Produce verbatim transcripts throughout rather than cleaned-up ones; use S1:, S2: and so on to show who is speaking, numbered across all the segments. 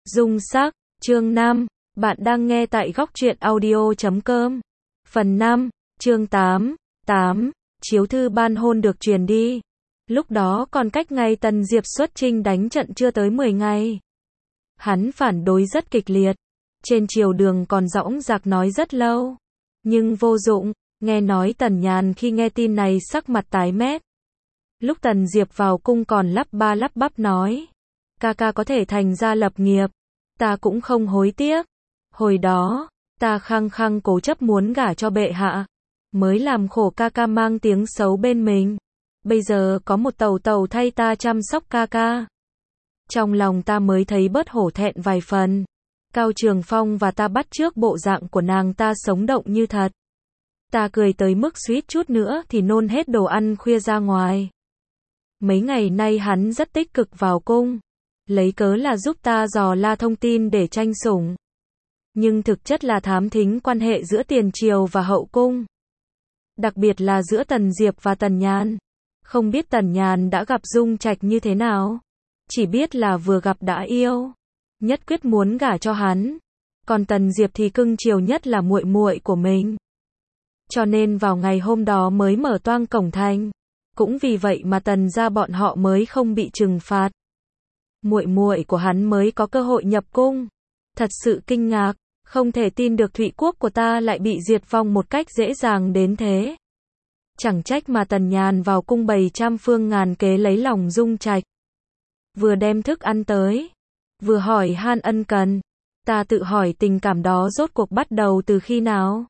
S1: Dung sắc, chương năm, bạn đang nghe tại góc truyện audio chấm com. Phần năm, chương tám, tám, chiếu thư ban hôn được truyền đi. Lúc đó còn cách ngày Tần Diệp xuất chinh đánh trận chưa tới mười ngày. Hắn phản đối rất kịch liệt. Trên triều đường còn dõng dạc nói rất lâu. Nhưng vô dụng, nghe nói Tần Nhàn khi nghe tin này sắc mặt tái mét. Lúc Tần Diệp vào cung còn lắp ba lắp bắp nói. Ca ca có thể thành gia lập nghiệp. Ta cũng không hối tiếc. Hồi đó, ta khăng khăng cố chấp muốn gả cho bệ hạ. Mới làm khổ ca ca mang tiếng xấu bên mình. Bây giờ có một tàu tàu thay ta chăm sóc ca ca. Trong lòng ta mới thấy bớt hổ thẹn vài phần. Cao Trường Phong và ta bắt chước bộ dạng của nàng ta sống động như thật. Ta cười tới mức suýt chút nữa thì nôn hết đồ ăn khuya ra ngoài. Mấy ngày nay hắn rất tích cực vào cung. Lấy cớ là giúp ta dò la thông tin để tranh sủng. Nhưng thực chất là thám thính quan hệ giữa tiền triều và hậu cung. Đặc biệt là giữa Tần Diệp và Tần Nhàn. Không biết Tần Nhàn đã gặp Dung Trạch như thế nào. Chỉ biết là vừa gặp đã yêu. Nhất quyết muốn gả cho hắn. Còn Tần Diệp thì cưng chiều nhất là muội muội của mình. Cho nên vào ngày hôm đó mới mở toang cổng thành. Cũng vì vậy mà Tần gia bọn họ mới không bị trừng phạt. Muội muội của hắn mới có cơ hội nhập cung. Thật sự kinh ngạc, không thể tin được Thụy quốc của ta lại bị diệt vong một cách dễ dàng đến thế. Chẳng trách mà Tần Nhàn vào cung bày trăm phương ngàn kế lấy lòng Dung Trạch. Vừa đem thức ăn tới, vừa hỏi han ân cần. Ta tự hỏi tình cảm đó rốt cuộc bắt đầu từ khi nào?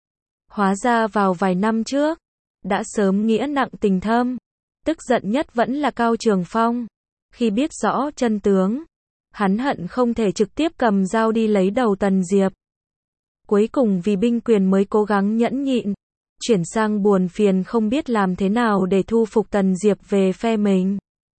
S1: Hóa ra vào vài năm trước, đã sớm nghĩa nặng tình thâm. Tức giận nhất vẫn là Cao Trường Phong. Khi biết rõ chân tướng, hắn hận không thể trực tiếp cầm dao đi lấy đầu Tần Diệp. Cuối cùng vì binh quyền mới cố gắng nhẫn nhịn, chuyển sang buồn phiền không biết làm thế nào để thu phục Tần Diệp về phe mình.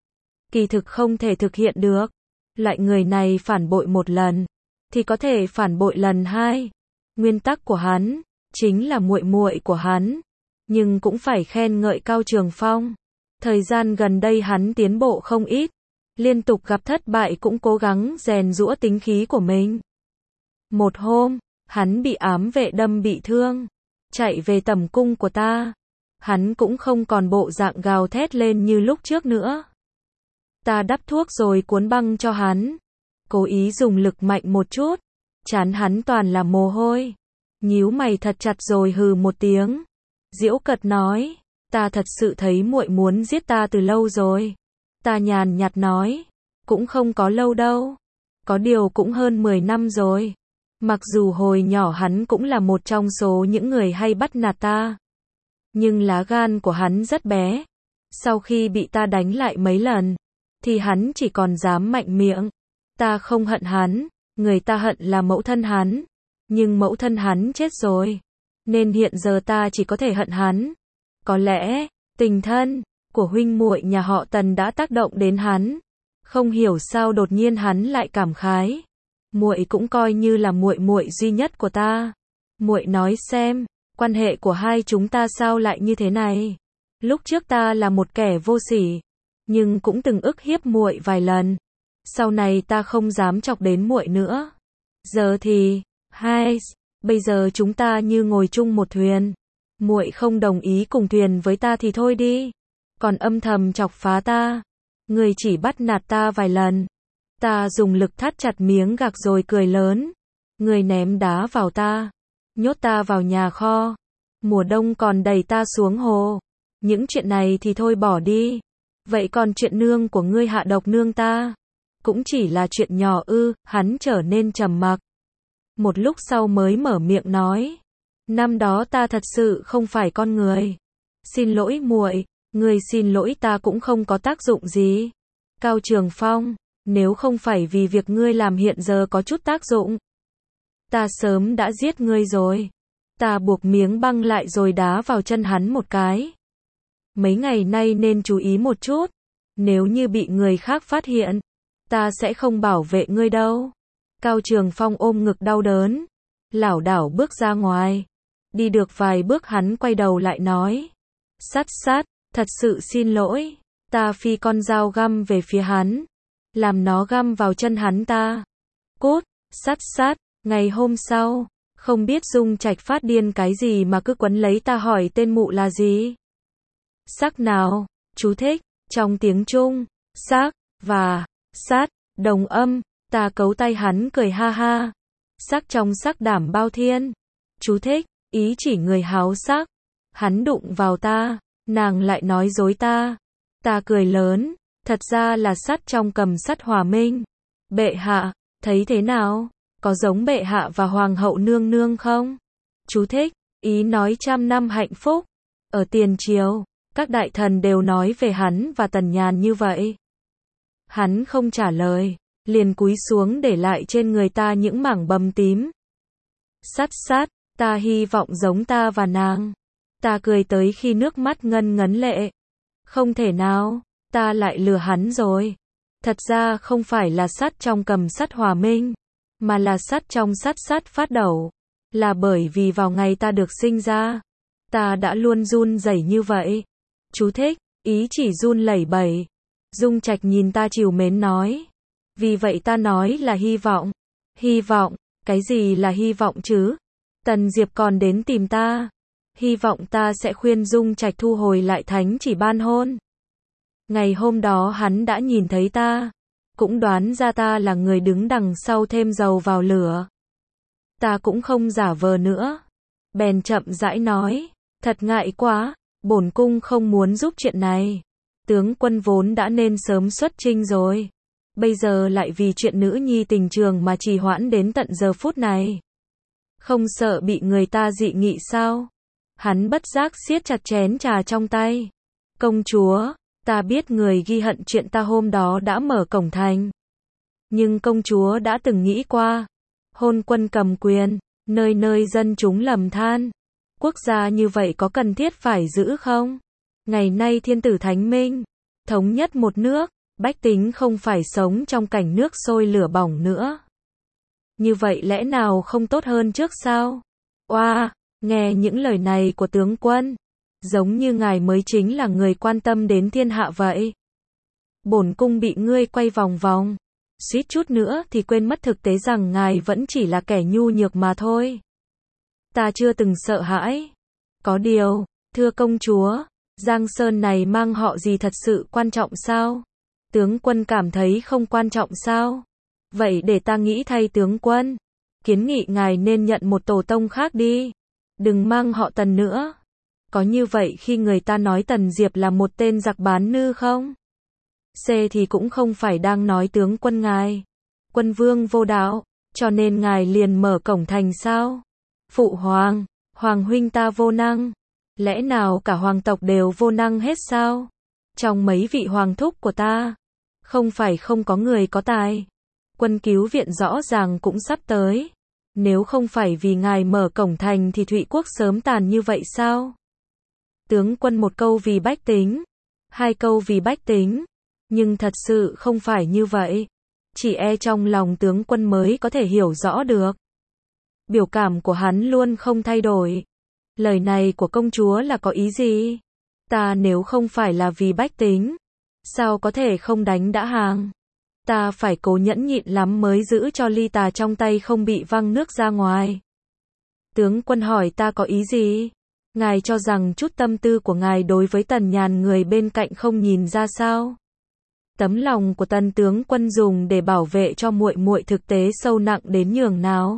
S1: Kỳ thực không thể thực hiện được. Loại người này phản bội một lần, thì có thể phản bội lần hai. Nguyên tắc của hắn, chính là muội muội của hắn. Nhưng cũng phải khen ngợi Cao Trường Phong. Thời gian gần đây hắn tiến bộ không ít. Liên tục gặp thất bại cũng cố gắng rèn giũa tính khí của mình. Một hôm, hắn bị ám vệ đâm bị thương. Chạy về tẩm cung của ta. Hắn cũng không còn bộ dạng gào thét lên như lúc trước nữa. Ta đắp thuốc rồi cuốn băng cho hắn. Cố ý dùng lực mạnh một chút. Trán hắn toàn là mồ hôi. Nhíu mày thật chặt rồi hừ một tiếng. Giễu cợt nói. Ta thật sự thấy muội muốn giết ta từ lâu rồi. Ta nhàn nhạt nói. Cũng không có lâu đâu. Có điều cũng hơn mười năm rồi. Mặc dù hồi nhỏ hắn cũng là một trong số những người hay bắt nạt ta. Nhưng lá gan của hắn rất bé. Sau khi bị ta đánh lại mấy lần, thì hắn chỉ còn dám mạnh miệng. Ta không hận hắn. Người ta hận là mẫu thân hắn. Nhưng mẫu thân hắn chết rồi. Nên hiện giờ ta chỉ có thể hận hắn. Có lẽ, tình thân của huynh muội nhà họ Tần đã tác động đến hắn. Không hiểu sao đột nhiên hắn lại cảm khái. Muội cũng coi như là muội muội duy nhất của ta. Muội nói xem, quan hệ của hai chúng ta sao lại như thế này? Lúc trước ta là một kẻ vô sỉ, nhưng cũng từng ức hiếp muội vài lần. Sau này ta không dám chọc đến muội nữa. Giờ thì, hai, bây giờ chúng ta như ngồi chung một thuyền. Muội không đồng ý cùng thuyền với ta thì thôi đi. Còn âm thầm chọc phá ta. Người chỉ bắt nạt ta vài lần. Ta dùng lực thắt chặt miếng gạc rồi cười lớn. Người ném đá vào ta. Nhốt ta vào nhà kho. Mùa đông còn đẩy ta xuống hồ. Những chuyện này thì thôi bỏ đi. Vậy còn chuyện nương của ngươi hạ độc nương ta? Cũng chỉ là chuyện nhỏ ư? Hắn trở nên trầm mặc. Một lúc sau mới mở miệng nói. Năm đó ta thật sự không phải con người. Xin lỗi muội, người xin lỗi ta cũng không có tác dụng gì. Cao Trường Phong, nếu không phải vì việc ngươi làm hiện giờ có chút tác dụng, ta sớm đã giết ngươi rồi. Ta buộc miếng băng lại rồi đá vào chân hắn một cái. Mấy ngày nay nên chú ý một chút. Nếu như bị người khác phát hiện, ta sẽ không bảo vệ ngươi đâu. Cao Trường Phong ôm ngực đau đớn, lảo đảo bước ra ngoài. Đi được vài bước hắn quay đầu lại nói. Sát sát, thật sự xin lỗi. Ta phi con dao găm về phía hắn. Làm nó găm vào chân hắn ta. Cút, sắt sát, ngày hôm sau, không biết Dung Trạch phát điên cái gì mà cứ quấn lấy ta hỏi tên mụ là gì. Sắc nào, chú thích, trong tiếng Trung, sắc, và, sát, đồng âm, ta cấu tay hắn cười ha ha. Sắc trong sắc đảm bao thiên. Chú thích, ý chỉ người háo sắc. Hắn đụng vào ta, nàng lại nói dối ta. Ta cười lớn, thật ra là sắt trong cầm sắt hòa minh. Bệ hạ, thấy thế nào? Có giống bệ hạ và hoàng hậu nương nương không? Chú thích, ý nói trăm năm hạnh phúc. Ở tiền triều, các đại thần đều nói về hắn và Tần Nhàn như vậy. Hắn không trả lời, liền cúi xuống để lại trên người ta những mảng bầm tím. Sắt sát, ta hy vọng giống ta và nàng. Ta cười tới khi nước mắt ngân ngấn lệ. Không thể nào, ta lại lừa hắn rồi. Thật ra không phải là sắt trong cầm sắt hòa minh, mà là sắt trong sắt sắt phát đầu. Là bởi vì vào ngày ta được sinh ra, ta đã luôn run rẩy như vậy. Chú thích, ý chỉ run lẩy bẩy. Dung Trạch nhìn ta trìu mến nói. Vì vậy ta nói là hy vọng. Hy vọng, cái gì là hy vọng chứ? Tần Diệp còn đến tìm ta. Hy vọng ta sẽ khuyên Dung Trạch thu hồi lại thánh chỉ ban hôn. Ngày hôm đó hắn đã nhìn thấy ta, cũng đoán ra ta là người đứng đằng sau thêm dầu vào lửa. Ta cũng không giả vờ nữa, bèn chậm rãi nói, thật ngại quá, bổn cung không muốn giúp chuyện này. Tướng quân vốn đã nên sớm xuất chinh rồi, bây giờ lại vì chuyện nữ nhi tình trường mà trì hoãn đến tận giờ phút này. Không sợ bị người ta dị nghị sao? Hắn bất giác siết chặt chén trà trong tay. Công chúa, ta biết người ghi hận chuyện ta hôm đó đã mở cổng thành. Nhưng công chúa đã từng nghĩ qua, hôn quân cầm quyền, nơi nơi dân chúng lầm than. Quốc gia như vậy có cần thiết phải giữ không? Ngày nay thiên tử thánh minh, thống nhất một nước, bách tính không phải sống trong cảnh nước sôi lửa bỏng nữa. Như vậy lẽ nào không tốt hơn trước sao? Oa, wow, nghe những lời này của tướng quân, giống như ngài mới chính là người quan tâm đến thiên hạ vậy. Bổn cung bị ngươi quay vòng vòng, suýt chút nữa thì quên mất thực tế rằng ngài vẫn chỉ là kẻ nhu nhược mà thôi. Ta chưa từng sợ hãi. Có điều, thưa công chúa, Giang Sơn này mang họ gì thật sự quan trọng sao? Tướng quân cảm thấy không quan trọng sao? Vậy để ta nghĩ thay tướng quân. Kiến nghị ngài nên nhận một tổ tông khác đi. Đừng mang họ Tần nữa. Có như vậy khi người ta nói Tần Diệp là một tên giặc bán nư không? C thì cũng không phải đang nói tướng quân ngài. Quân vương vô đạo, cho nên ngài liền mở cổng thành sao? Phụ hoàng, hoàng huynh ta vô năng. Lẽ nào cả hoàng tộc đều vô năng hết sao? Trong mấy vị hoàng thúc của ta, không phải không có người có tài. Quân cứu viện rõ ràng cũng sắp tới. Nếu không phải vì ngài mở cổng thành thì Thụy quốc sớm tàn như vậy sao? Tướng quân một câu vì bách tính, hai câu vì bách tính, nhưng thật sự không phải như vậy. Chỉ e trong lòng tướng quân mới có thể hiểu rõ được. Biểu cảm của hắn luôn không thay đổi. Lời này của công chúa là có ý gì? Ta nếu không phải là vì bách tính, sao có thể không đánh đã hàng? Ta phải cố nhẫn nhịn lắm mới giữ cho ly tà trong tay không bị văng nước ra ngoài. Tướng quân hỏi ta có ý gì? Ngài cho rằng chút tâm tư của ngài đối với Tần Nhàn người bên cạnh không nhìn ra sao? Tấm lòng của Tần tướng quân dùng để bảo vệ cho muội muội thực tế sâu nặng đến nhường nào?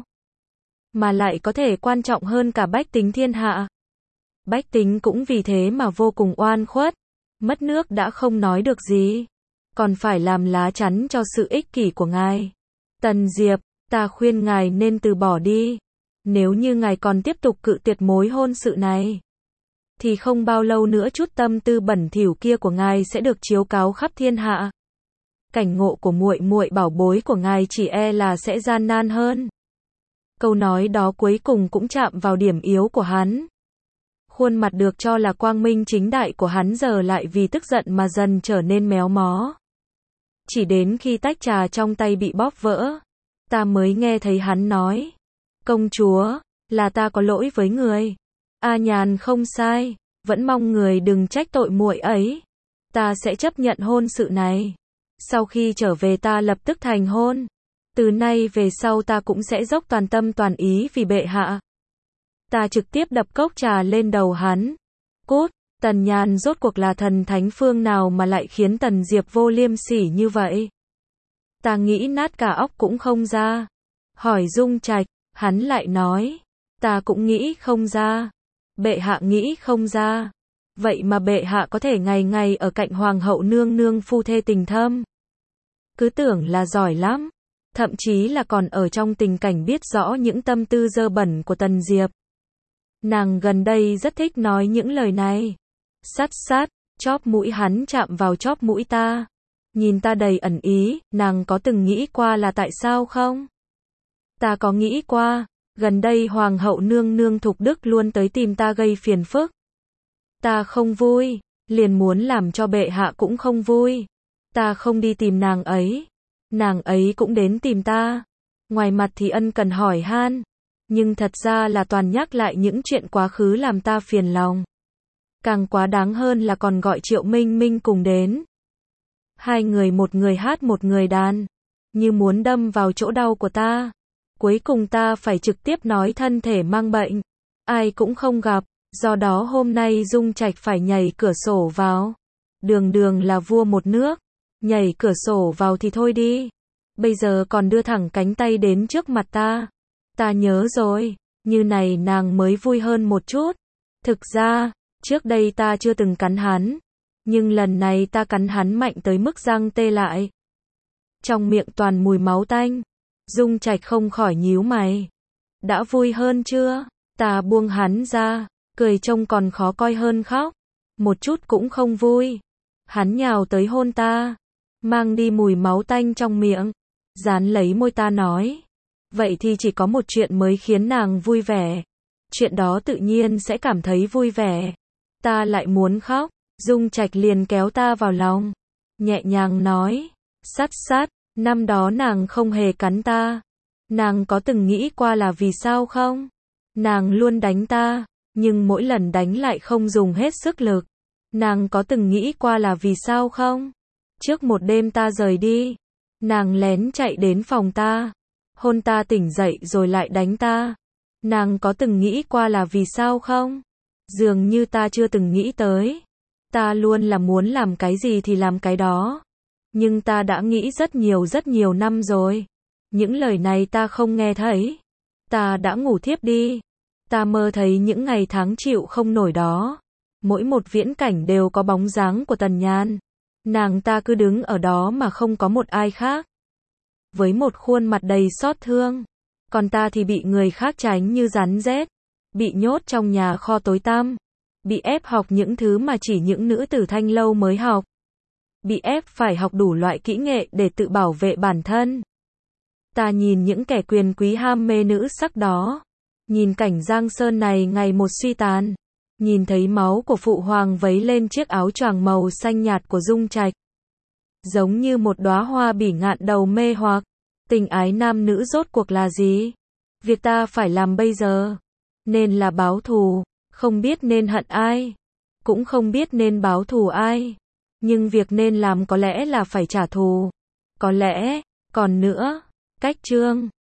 S1: Mà lại có thể quan trọng hơn cả bách tính thiên hạ. Bách tính cũng vì thế mà vô cùng oan khuất, mất nước đã không nói được gì, còn phải làm lá chắn cho sự ích kỷ của ngài. Tần Diệp, ta khuyên ngài nên từ bỏ đi. Nếu như ngài còn tiếp tục cự tuyệt mối hôn sự này, thì không bao lâu nữa chút tâm tư bẩn thỉu kia của ngài sẽ được chiếu cáo khắp thiên hạ. Cảnh ngộ của muội muội bảo bối của ngài chỉ e là sẽ gian nan hơn. Câu nói đó cuối cùng cũng chạm vào điểm yếu của hắn. Khuôn mặt được cho là quang minh chính đại của hắn giờ lại vì tức giận mà dần trở nên méo mó. Chỉ đến khi tách trà trong tay bị bóp vỡ, ta mới nghe thấy hắn nói: công chúa, là ta có lỗi với người. A Nhàn không sai, vẫn mong người đừng trách tội muội ấy. Ta sẽ chấp nhận hôn sự này. Sau khi trở về ta lập tức thành hôn. Từ nay về sau ta cũng sẽ dốc toàn tâm toàn ý vì bệ hạ. Ta trực tiếp đập cốc trà lên đầu hắn. Cút, Tần Nhàn rốt cuộc là thần thánh phương nào mà lại khiến Tần Diệp vô liêm sỉ như vậy? Ta nghĩ nát cả óc cũng không ra. Hỏi Dung Trạch, hắn lại nói, ta cũng nghĩ không ra. Bệ hạ nghĩ không ra. Vậy mà bệ hạ có thể ngày ngày ở cạnh hoàng hậu nương nương phu thê tình thâm. Cứ tưởng là giỏi lắm. Thậm chí là còn ở trong tình cảnh biết rõ những tâm tư dơ bẩn của Tần Diệp. Nàng gần đây rất thích nói những lời này. Sát sát, chóp mũi hắn chạm vào chóp mũi ta. Nhìn ta đầy ẩn ý, nàng có từng nghĩ qua là tại sao không? Ta có nghĩ qua, gần đây hoàng hậu nương nương Thục Đức luôn tới tìm ta gây phiền phức. Ta không vui, liền muốn làm cho bệ hạ cũng không vui. Ta không đi tìm nàng ấy. Nàng ấy cũng đến tìm ta. Ngoài mặt thì ân cần hỏi han. Nhưng thật ra là toàn nhắc lại những chuyện quá khứ làm ta phiền lòng. Càng quá đáng hơn là còn gọi Triệu Minh Minh cùng đến. Hai người một người hát một người đàn. Như muốn đâm vào chỗ đau của ta. Cuối cùng ta phải trực tiếp nói thân thể mang bệnh. Ai cũng không gặp. Do đó hôm nay Dung Trạch phải nhảy cửa sổ vào. Đường đường là vua một nước. Nhảy cửa sổ vào thì thôi đi. Bây giờ còn đưa thẳng cánh tay đến trước mặt ta. Ta nhớ rồi. Như này nàng mới vui hơn một chút. Thực ra, trước đây ta chưa từng cắn hắn. Nhưng lần này ta cắn hắn mạnh tới mức răng tê lại. Trong miệng toàn mùi máu tanh. Dung Trạch không khỏi nhíu mày. Đã vui hơn chưa? Ta buông hắn ra. Cười trông còn khó coi hơn khóc. Một chút cũng không vui. Hắn nhào tới hôn ta. Mang đi mùi máu tanh trong miệng. Dán lấy môi ta nói. Vậy thì chỉ có một chuyện mới khiến nàng vui vẻ. Chuyện đó tự nhiên sẽ cảm thấy vui vẻ. Ta lại muốn khóc. Dung Trạch liền kéo ta vào lòng. Nhẹ nhàng nói. Sát sát, năm đó nàng không hề cắn ta. Nàng có từng nghĩ qua là vì sao không? Nàng luôn đánh ta. Nhưng mỗi lần đánh lại không dùng hết sức lực. Nàng có từng nghĩ qua là vì sao không? Trước một đêm ta rời đi. Nàng lén chạy đến phòng ta. Hôn ta tỉnh dậy rồi lại đánh ta. Nàng có từng nghĩ qua là vì sao không? Dường như ta chưa từng nghĩ tới. Ta luôn là muốn làm cái gì thì làm cái đó. Nhưng ta đã nghĩ rất nhiều rất nhiều năm rồi. Những lời này ta không nghe thấy. Ta đã ngủ thiếp đi. Ta mơ thấy những ngày tháng chịu không nổi đó. Mỗi một viễn cảnh đều có bóng dáng của Tần Nhàn. Nàng ta cứ đứng ở đó mà không có một ai khác. Với một khuôn mặt đầy xót thương. Còn ta thì bị người khác tránh như rắn rết. Bị nhốt trong nhà kho tối tăm. Bị ép học những thứ mà chỉ những nữ tử thanh lâu mới học. Bị ép phải học đủ loại kỹ nghệ để tự bảo vệ bản thân. Ta nhìn những kẻ quyền quý ham mê nữ sắc đó. Nhìn cảnh Giang Sơn này ngày một suy tàn. Nhìn thấy máu của phụ hoàng vấy lên chiếc áo choàng màu xanh nhạt của Dung Trạch. Giống như một đóa hoa bỉ ngạn đầu mê hoặc. Tình ái nam nữ rốt cuộc là gì? Việc ta phải làm bây giờ. Nên là báo thù. Không biết nên hận ai. Cũng không biết nên báo thù ai. Nhưng việc nên làm có lẽ là phải trả thù. Có lẽ, còn nữa, cách chương.